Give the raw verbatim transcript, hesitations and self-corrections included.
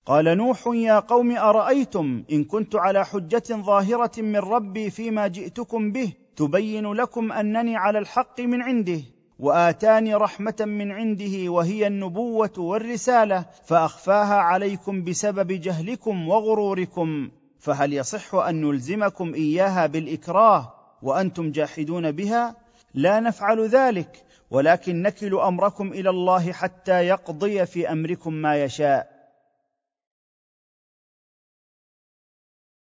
قال نوح: يا قوم أرأيتم إن كنت على حجة ظاهرة من ربي فيما جئتكم به تبين لكم أنني على الحق من عنده، وآتاني رحمة من عنده وهي النبوة والرسالة، فأخفاها عليكم بسبب جهلكم وغروركم، فهل يصح أن نلزمكم إياها بالإكراه وأنتم جاحدون بها؟ لا نفعل ذلك، ولكن نكل أمركم إلى الله حتى يقضي في أمركم ما يشاء.